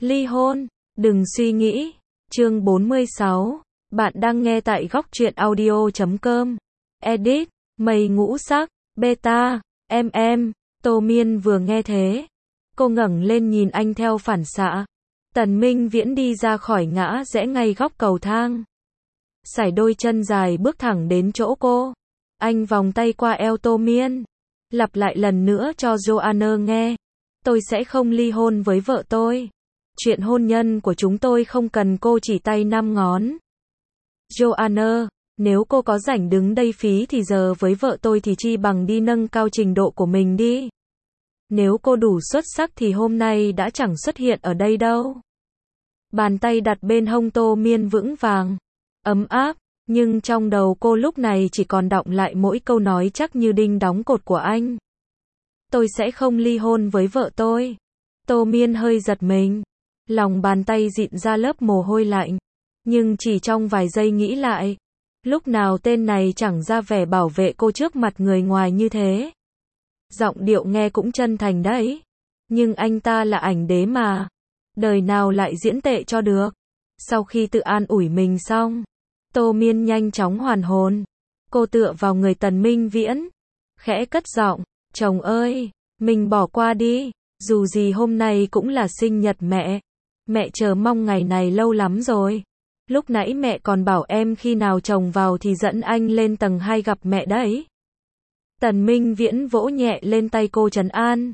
Ly hôn, đừng suy nghĩ. Chương 46. Bạn đang nghe tại góc truyện audio.com. Edit, mây ngũ sắc, beta, Tô Miên vừa nghe thế. Cô ngẩng lên nhìn anh theo phản xạ. Tần Minh Viễn đi ra khỏi ngã rẽ ngay góc cầu thang. Sải đôi chân dài bước thẳng đến chỗ cô. Anh vòng tay qua eo Tô Miên. Lặp lại lần nữa cho Joanna nghe. Tôi sẽ không ly hôn với vợ tôi. Chuyện hôn nhân của chúng tôi không cần cô chỉ tay 5 ngón. Joanna, nếu cô có rảnh đứng đây phí thì giờ với vợ tôi thì chi bằng đi nâng cao trình độ của mình đi. Nếu cô đủ xuất sắc thì hôm nay đã chẳng xuất hiện ở đây đâu. Bàn tay đặt bên hông Tô Miên vững vàng, ấm áp, nhưng trong đầu cô lúc này chỉ còn đọng lại mỗi câu nói chắc như đinh đóng cột của anh. Tôi sẽ không ly hôn với vợ tôi. Tô Miên hơi giật mình. Lòng bàn tay dịn ra lớp mồ hôi lạnh. Nhưng chỉ trong vài giây nghĩ lại. Lúc nào tên này chẳng ra vẻ bảo vệ cô trước mặt người ngoài như thế. Giọng điệu nghe cũng chân thành đấy. Nhưng anh ta là ảnh đế mà. Đời nào lại diễn tệ cho được. Sau khi tự an ủi mình xong, Tô Miên nhanh chóng hoàn hồn. Cô tựa vào người Tần Minh Viễn. Khẽ cất giọng, chồng ơi, mình bỏ qua đi. Dù gì hôm nay cũng là sinh nhật mẹ. Mẹ chờ mong ngày này lâu lắm rồi. Lúc nãy mẹ còn bảo em khi nào chồng vào thì dẫn anh lên tầng 2 gặp mẹ đấy. Tần Minh Viễn vỗ nhẹ lên tay cô trấn an.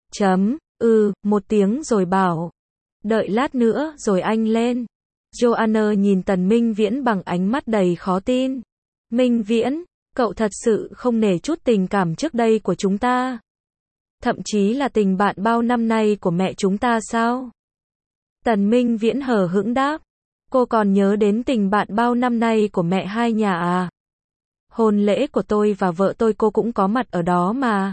Một tiếng rồi bảo. Đợi lát nữa rồi anh lên. Joanna nhìn Tần Minh Viễn bằng ánh mắt đầy khó tin. Minh Viễn, cậu thật sự không nể chút tình cảm trước đây của chúng ta. Thậm chí là tình bạn bao năm nay của mẹ chúng ta sao? Tần Minh Viễn hờ hững đáp. Cô còn nhớ đến tình bạn bao năm nay của mẹ hai nhà à? Hôn lễ của tôi và vợ tôi cô cũng có mặt ở đó mà.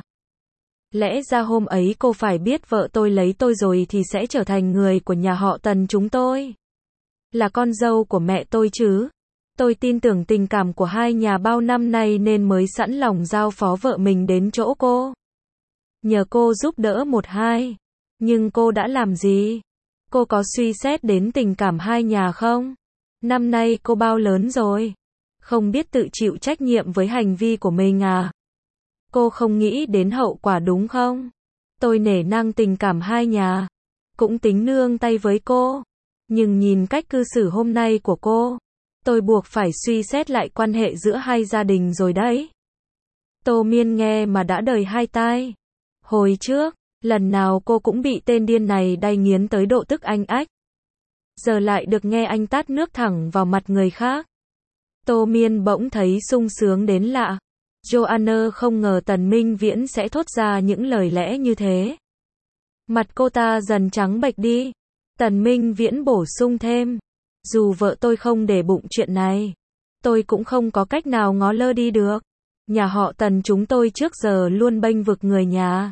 Lẽ ra hôm ấy cô phải biết vợ tôi lấy tôi rồi thì sẽ trở thành người của nhà họ Tần chúng tôi. Là con dâu của mẹ tôi chứ. Tôi tin tưởng tình cảm của hai nhà bao năm nay nên mới sẵn lòng giao phó vợ mình đến chỗ cô. Nhờ cô giúp đỡ một hai. Nhưng cô đã làm gì? Cô có suy xét đến tình cảm hai nhà không? Năm nay cô bao lớn rồi? Không biết tự chịu trách nhiệm với hành vi của mình à? Cô không nghĩ đến hậu quả đúng không? Tôi nể nang tình cảm hai nhà. Cũng tính nương tay với cô. Nhưng nhìn cách cư xử hôm nay của cô, tôi buộc phải suy xét lại quan hệ giữa hai gia đình rồi đấy. Tô Miên nghe mà đã đời hai tai. Hồi trước, lần nào cô cũng bị tên điên này đay nghiến tới độ tức anh ách. Giờ lại được nghe anh tát nước thẳng vào mặt người khác. Tô Miên bỗng thấy sung sướng đến lạ. Joanna không ngờ Tần Minh Viễn sẽ thốt ra những lời lẽ như thế. Mặt cô ta dần trắng bệch đi. Tần Minh Viễn bổ sung thêm. Dù vợ tôi không để bụng chuyện này, tôi cũng không có cách nào ngó lơ đi được. Nhà họ Tần chúng tôi trước giờ luôn bênh vực người nhà.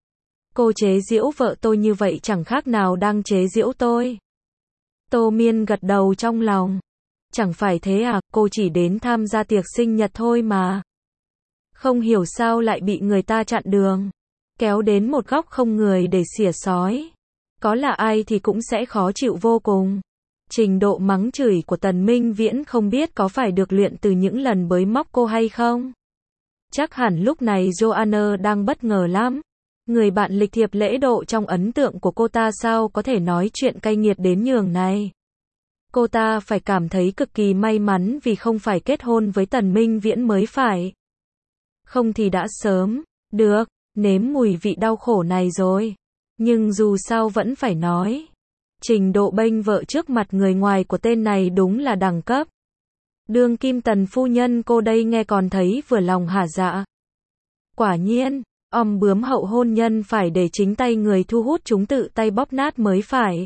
Cô chế giễu vợ tôi như vậy chẳng khác nào đang chế giễu tôi. Tô Miên gật đầu trong lòng. Chẳng phải thế à, cô chỉ đến tham gia tiệc sinh nhật thôi mà. Không hiểu sao lại bị người ta chặn đường. Kéo đến một góc không người để xỉa xói. Có là ai thì cũng sẽ khó chịu vô cùng. Trình độ mắng chửi của Tần Minh Viễn không biết có phải được luyện từ những lần bới móc cô hay không. Chắc hẳn lúc này Joanna đang bất ngờ lắm. Người bạn lịch thiệp lễ độ trong ấn tượng của cô ta sao có thể nói chuyện cay nghiệt đến nhường này. Cô ta phải cảm thấy cực kỳ may mắn vì không phải kết hôn với Tần Minh Viễn mới phải. Không thì đã sớm, được, nếm mùi vị đau khổ này rồi. Nhưng dù sao vẫn phải nói. Trình độ bênh vợ trước mặt người ngoài của tên này đúng là đẳng cấp. Đương kim Tần phu nhân cô đây nghe còn thấy vừa lòng hả dạ. Quả nhiên, bướm hậu hôn nhân phải để chính tay người thu hút chúng tự tay bóp nát mới phải.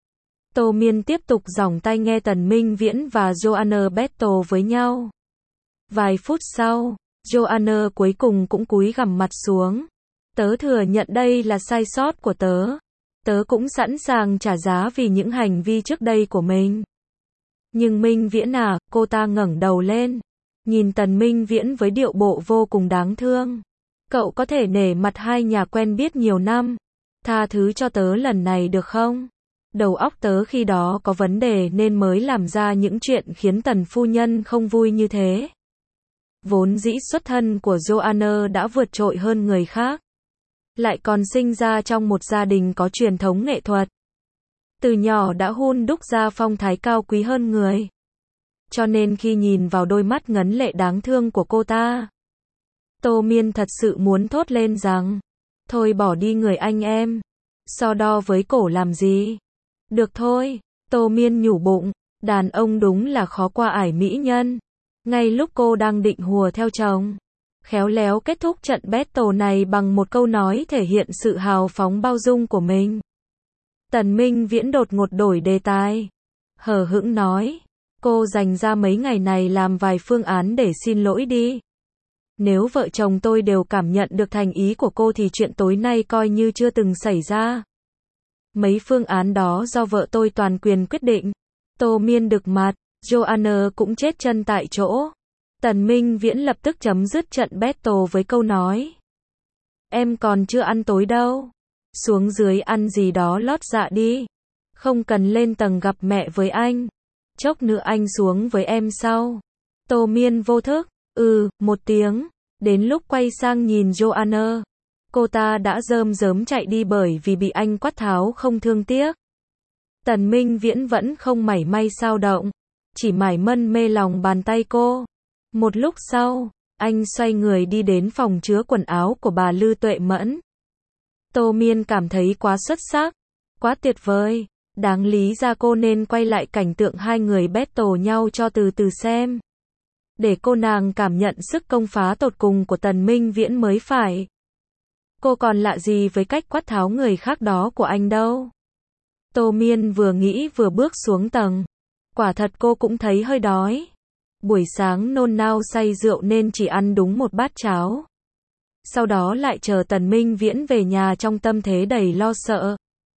Tô Miên tiếp tục giỏng tai nghe Tần Minh Viễn và Joanna battle với nhau. Vài phút sau, Joanna cuối cùng cũng cúi gằm mặt xuống. Tớ thừa nhận đây là sai sót của tớ. Tớ cũng sẵn sàng trả giá vì những hành vi trước đây của mình. Nhưng Minh Viễn à, cô ta ngẩng đầu lên. Nhìn Tần Minh Viễn với điệu bộ vô cùng đáng thương. Cậu có thể nể mặt hai nhà quen biết nhiều năm. Tha thứ cho tớ lần này được không? Đầu óc tớ khi đó có vấn đề nên mới làm ra những chuyện khiến Tần phu nhân không vui như thế. Vốn dĩ xuất thân của Joanna đã vượt trội hơn người khác. Lại còn sinh ra trong một gia đình có truyền thống nghệ thuật. Từ nhỏ đã hun đúc ra phong thái cao quý hơn người. Cho nên khi nhìn vào đôi mắt ngấn lệ đáng thương của cô ta, Tô Miên thật sự muốn thốt lên rằng, thôi bỏ đi người anh em, so đo với cổ làm gì. Được thôi, Tô Miên nhủ bụng, đàn ông đúng là khó qua ải mỹ nhân. Ngay lúc cô đang định hùa theo chồng, khéo léo kết thúc trận battle này bằng một câu nói thể hiện sự hào phóng bao dung của mình. Tần Minh Viễn đột ngột đổi đề tài, hờ hững nói, cô dành ra mấy ngày này làm vài phương án để xin lỗi đi. Nếu vợ chồng tôi đều cảm nhận được thành ý của cô thì chuyện tối nay coi như chưa từng xảy ra. Mấy phương án đó do vợ tôi toàn quyền quyết định. Tô Miên đực mặt, Joanna cũng chết chân tại chỗ. Tần Minh Viễn lập tức chấm dứt trận battle với câu nói, em còn chưa ăn tối đâu. Xuống dưới ăn gì đó lót dạ đi. Không cần lên tầng gặp mẹ với anh. Chốc nữa anh xuống với em sau. Tô Miên vô thức, một tiếng. Đến lúc quay sang nhìn Joanna, cô ta đã rơm rớm chạy đi bởi vì bị anh quát tháo không thương tiếc. Tần Minh Viễn vẫn không mảy may xao động, chỉ mải mân mê lòng bàn tay cô. Một lúc sau, anh xoay người đi đến phòng chứa quần áo của bà Lư Tuệ Mẫn. Tô Miên cảm thấy quá xuất sắc, quá tuyệt vời, đáng lý ra cô nên quay lại cảnh tượng hai người battle nhau cho từ từ xem. Để cô nàng cảm nhận sức công phá tột cùng của Tần Minh Viễn mới phải. Cô còn lạ gì với cách quát tháo người khác đó của anh đâu. Tô Miên vừa nghĩ vừa bước xuống tầng. Quả thật cô cũng thấy hơi đói. Buổi sáng nôn nao say rượu nên chỉ ăn đúng một bát cháo. Sau đó lại chờ Tần Minh Viễn về nhà trong tâm thế đầy lo sợ.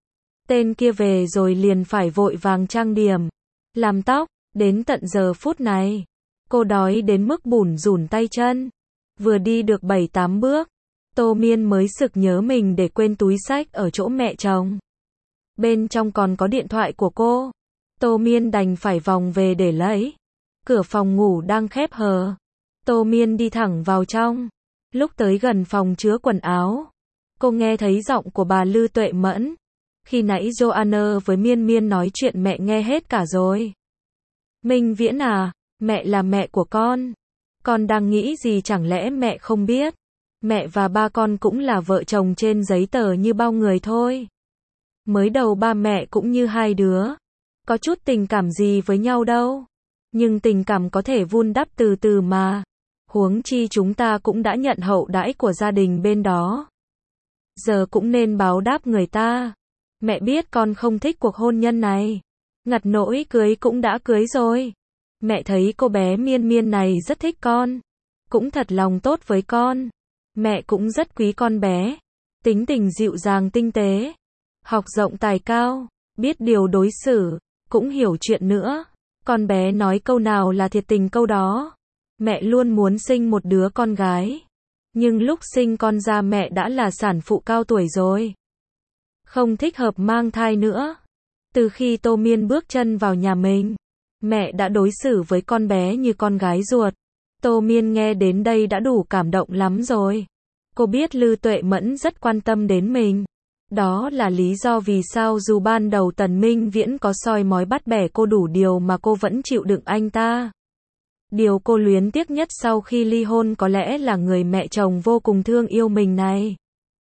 Tên kia về rồi liền phải vội vàng trang điểm, làm tóc, đến tận giờ phút này. Cô đói đến mức bủn rủn tay chân. Vừa đi được 7-8 bước, Tô Miên mới sực nhớ mình để quên túi xách ở chỗ mẹ chồng. Bên trong còn có điện thoại của cô. Tô Miên đành phải vòng về để lấy. Cửa phòng ngủ đang khép hờ. Tô Miên đi thẳng vào trong. Lúc tới gần phòng chứa quần áo, cô nghe thấy giọng của bà Lư Tuệ Mẫn. Khi nãy Joanna với Miên Miên nói chuyện mẹ nghe hết cả rồi. Minh Viễn à, mẹ là mẹ của con đang nghĩ gì chẳng lẽ mẹ không biết? Mẹ và ba con cũng là vợ chồng trên giấy tờ như bao người thôi. Mới đầu ba mẹ cũng như hai đứa, có chút tình cảm gì với nhau đâu. Nhưng tình cảm có thể vun đắp từ từ mà. Huống chi chúng ta cũng đã nhận hậu đãi của gia đình bên đó. Giờ cũng nên báo đáp người ta. Mẹ biết con không thích cuộc hôn nhân này. Ngặt nỗi cưới cũng đã cưới rồi. Mẹ thấy cô bé Miên Miên này rất thích con. Cũng thật lòng tốt với con. Mẹ cũng rất quý con bé. Tính tình dịu dàng tinh tế. Học rộng tài cao. Biết điều đối xử. Cũng hiểu chuyện nữa. Con bé nói câu nào là thiệt tình câu đó. Mẹ luôn muốn sinh một đứa con gái. Nhưng lúc sinh con ra mẹ đã là sản phụ cao tuổi rồi. Không thích hợp mang thai nữa. Từ khi Tô Miên bước chân vào nhà mình, mẹ đã đối xử với con bé như con gái ruột. Tô Miên nghe đến đây đã đủ cảm động lắm rồi. Cô biết Lư Tuệ Mẫn rất quan tâm đến mình. Đó là lý do vì sao dù ban đầu Tần Minh Viễn có soi mói bắt bẻ cô đủ điều mà cô vẫn chịu đựng anh ta. Điều cô luyến tiếc nhất sau khi ly hôn có lẽ là người mẹ chồng vô cùng thương yêu mình này.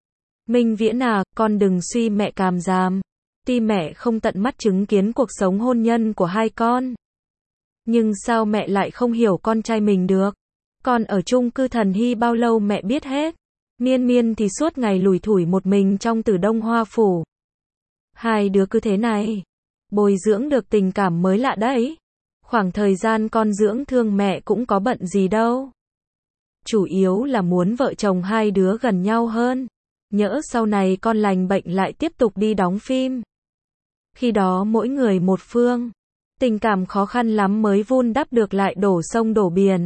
Minh Viễn à, con đừng suy mẹ càm ràm. Tuy mẹ không tận mắt chứng kiến cuộc sống hôn nhân của hai con. Nhưng sao mẹ lại không hiểu con trai mình được? Con ở chung cư Thần Hy bao lâu mẹ biết hết. Miên Miên thì suốt ngày lủi thủi một mình trong Tử Đông Hoa Phủ. Hai đứa cứ thế này. Bồi dưỡng được tình cảm mới lạ đấy. Khoảng thời gian con dưỡng thương mẹ cũng có bận gì đâu. Chủ yếu là muốn vợ chồng hai đứa gần nhau hơn. Nhỡ sau này con lành bệnh lại tiếp tục đi đóng phim. Khi đó mỗi người một phương. Tình cảm khó khăn lắm mới vun đắp được lại đổ sông đổ biển.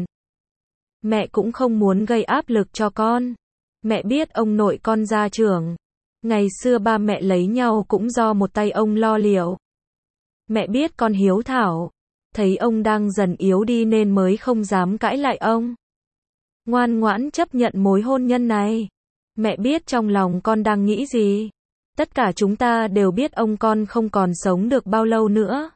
Mẹ cũng không muốn gây áp lực cho con. Mẹ biết ông nội con gia trưởng. Ngày xưa ba mẹ lấy nhau cũng do một tay ông lo liệu. Mẹ biết con hiếu thảo, thấy ông đang dần yếu đi nên mới không dám cãi lại ông. Ngoan ngoãn chấp nhận mối hôn nhân này. Mẹ biết trong lòng con đang nghĩ gì. Tất cả chúng ta đều biết ông con không còn sống được bao lâu nữa.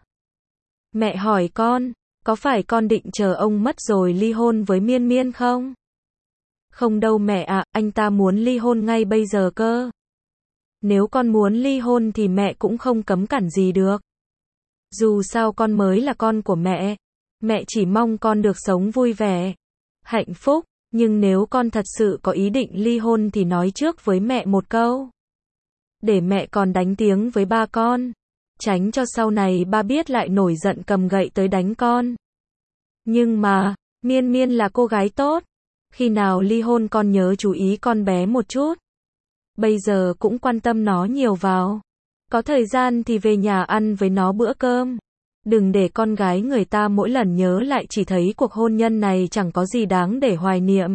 Mẹ hỏi con, có phải con định chờ ông mất rồi ly hôn với Miên Miên không? Không đâu mẹ ạ, anh ta muốn ly hôn ngay bây giờ cơ. Nếu con muốn ly hôn thì mẹ cũng không cấm cản gì được. Dù sao con mới là con của mẹ. Mẹ chỉ mong con được sống vui vẻ, hạnh phúc. Nhưng nếu con thật sự có ý định ly hôn thì nói trước với mẹ một câu. Để mẹ còn đánh tiếng với ba con. Tránh cho sau này ba biết lại nổi giận cầm gậy tới đánh con. Nhưng mà, Miên Miên là cô gái tốt. Khi nào ly hôn con nhớ chú ý con bé một chút. Bây giờ cũng quan tâm nó nhiều vào. Có thời gian thì về nhà ăn với nó bữa cơm. Đừng để con gái người ta mỗi lần nhớ lại chỉ thấy cuộc hôn nhân này chẳng có gì đáng để hoài niệm.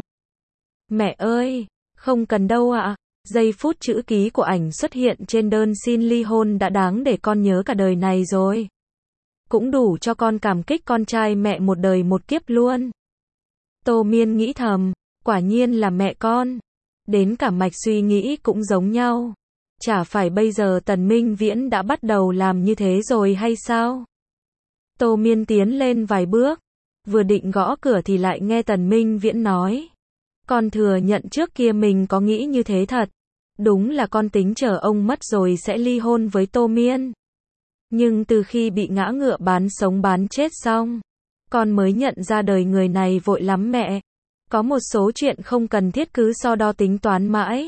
Mẹ ơi, không cần đâu ạ. Giây phút chữ ký của ảnh xuất hiện trên đơn xin ly hôn đã đáng để con nhớ cả đời này rồi. Cũng đủ cho con cảm kích con trai mẹ một đời một kiếp luôn. Tô Miên nghĩ thầm, quả nhiên là mẹ con. Đến cả mạch suy nghĩ cũng giống nhau. Chả phải bây giờ Tần Minh Viễn đã bắt đầu làm như thế rồi hay sao? Tô Miên tiến lên vài bước, vừa định gõ cửa thì lại nghe Tần Minh Viễn nói. Con thừa nhận trước kia mình có nghĩ như thế thật. Đúng là con tính chờ ông mất rồi sẽ ly hôn với Tô Miên. Nhưng từ khi bị ngã ngựa bán sống bán chết xong, con mới nhận ra đời người này vội lắm mẹ. Có một số chuyện không cần thiết cứ so đo tính toán mãi.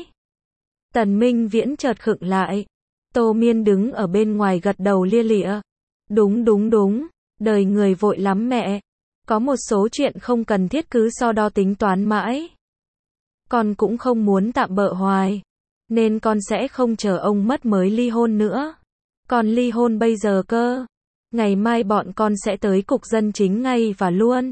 Tần Minh Viễn chợt khựng lại. Tô Miên đứng ở bên ngoài gật đầu lia lịa. Đúng, đời người vội lắm mẹ. Có một số chuyện không cần thiết cứ so đo tính toán mãi. Con cũng không muốn tạm bợ hoài. Nên con sẽ không chờ ông mất mới ly hôn nữa. Con ly hôn bây giờ cơ. Ngày mai bọn con sẽ tới cục dân chính ngay và luôn.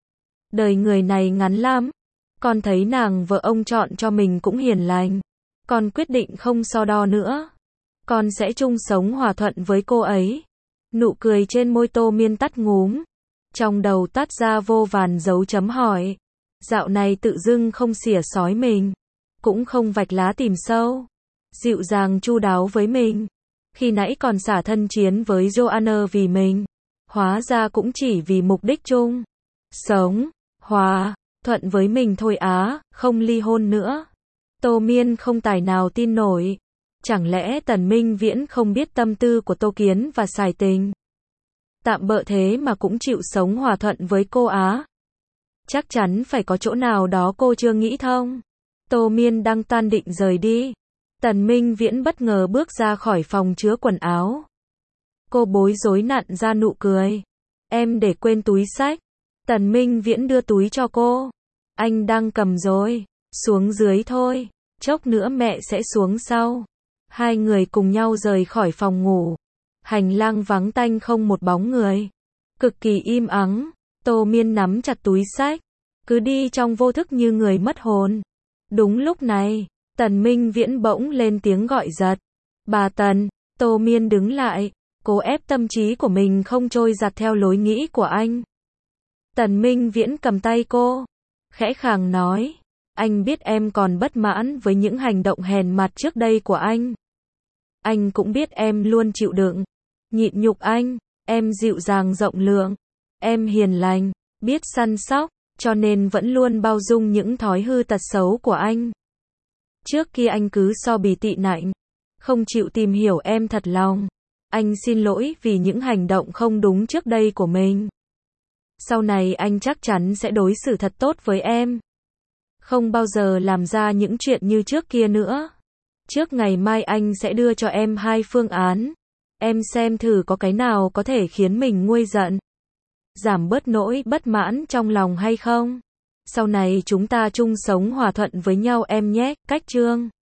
Đời người này ngắn lắm. Con thấy nàng vợ ông chọn cho mình cũng hiền lành. Con quyết định không so đo nữa. Con sẽ chung sống hòa thuận với cô ấy. Nụ cười trên môi Tô Miên tắt ngúm. Trong đầu tắt ra vô vàn dấu chấm hỏi. Dạo này tự dưng không xỉa xói mình. Cũng không vạch lá tìm sâu. Dịu dàng chu đáo với mình. Khi nãy còn xả thân chiến với Joanna vì mình. Hóa ra cũng chỉ vì mục đích chung. Sống, hòa, thuận với mình thôi á, không ly hôn nữa. Tô Miên không tài nào tin nổi. Chẳng lẽ Tần Minh Viễn không biết tâm tư của Tô Kiến và Sài Tình? Tạm bợ thế mà cũng chịu sống hòa thuận với cô á. Chắc chắn phải có chỗ nào đó cô chưa nghĩ thông. Tô Miên đang tan định rời đi. Tần Minh Viễn bất ngờ bước ra khỏi phòng chứa quần áo. Cô bối rối nặn ra nụ cười. Em để quên túi xách. Tần Minh Viễn đưa túi cho cô. Anh đang cầm rồi. Xuống dưới thôi. Chốc nữa mẹ sẽ xuống sau. Hai người cùng nhau rời khỏi phòng ngủ. Hành lang vắng tanh không một bóng người. Cực kỳ im ắng. Tô Miên nắm chặt túi xách. Cứ đi trong vô thức như người mất hồn. Đúng lúc này, Tần Minh Viễn bỗng lên tiếng gọi giật. Bà Tần. Tô Miên đứng lại. Cố ép tâm trí của mình không trôi giặt theo lối nghĩ của anh. Tần Minh Viễn cầm tay cô. Khẽ khàng nói. Anh biết em còn bất mãn với những hành động hèn mặt trước đây của anh. Anh cũng biết em luôn chịu đựng, nhịn nhục anh. Em dịu dàng rộng lượng. Em hiền lành, biết săn sóc, cho nên vẫn luôn bao dung những thói hư tật xấu của anh. Trước kia anh cứ so bì tị nạnh, không chịu tìm hiểu em thật lòng. Anh xin lỗi vì những hành động không đúng trước đây của mình. Sau này anh chắc chắn sẽ đối xử thật tốt với em. Không bao giờ làm ra những chuyện như trước kia nữa. Trước ngày mai anh sẽ đưa cho em 2 phương án. Em xem thử có cái nào có thể khiến mình nguôi giận. Giảm bớt nỗi bất mãn trong lòng hay không? Sau này chúng ta chung sống hòa thuận với nhau em nhé. Cách chương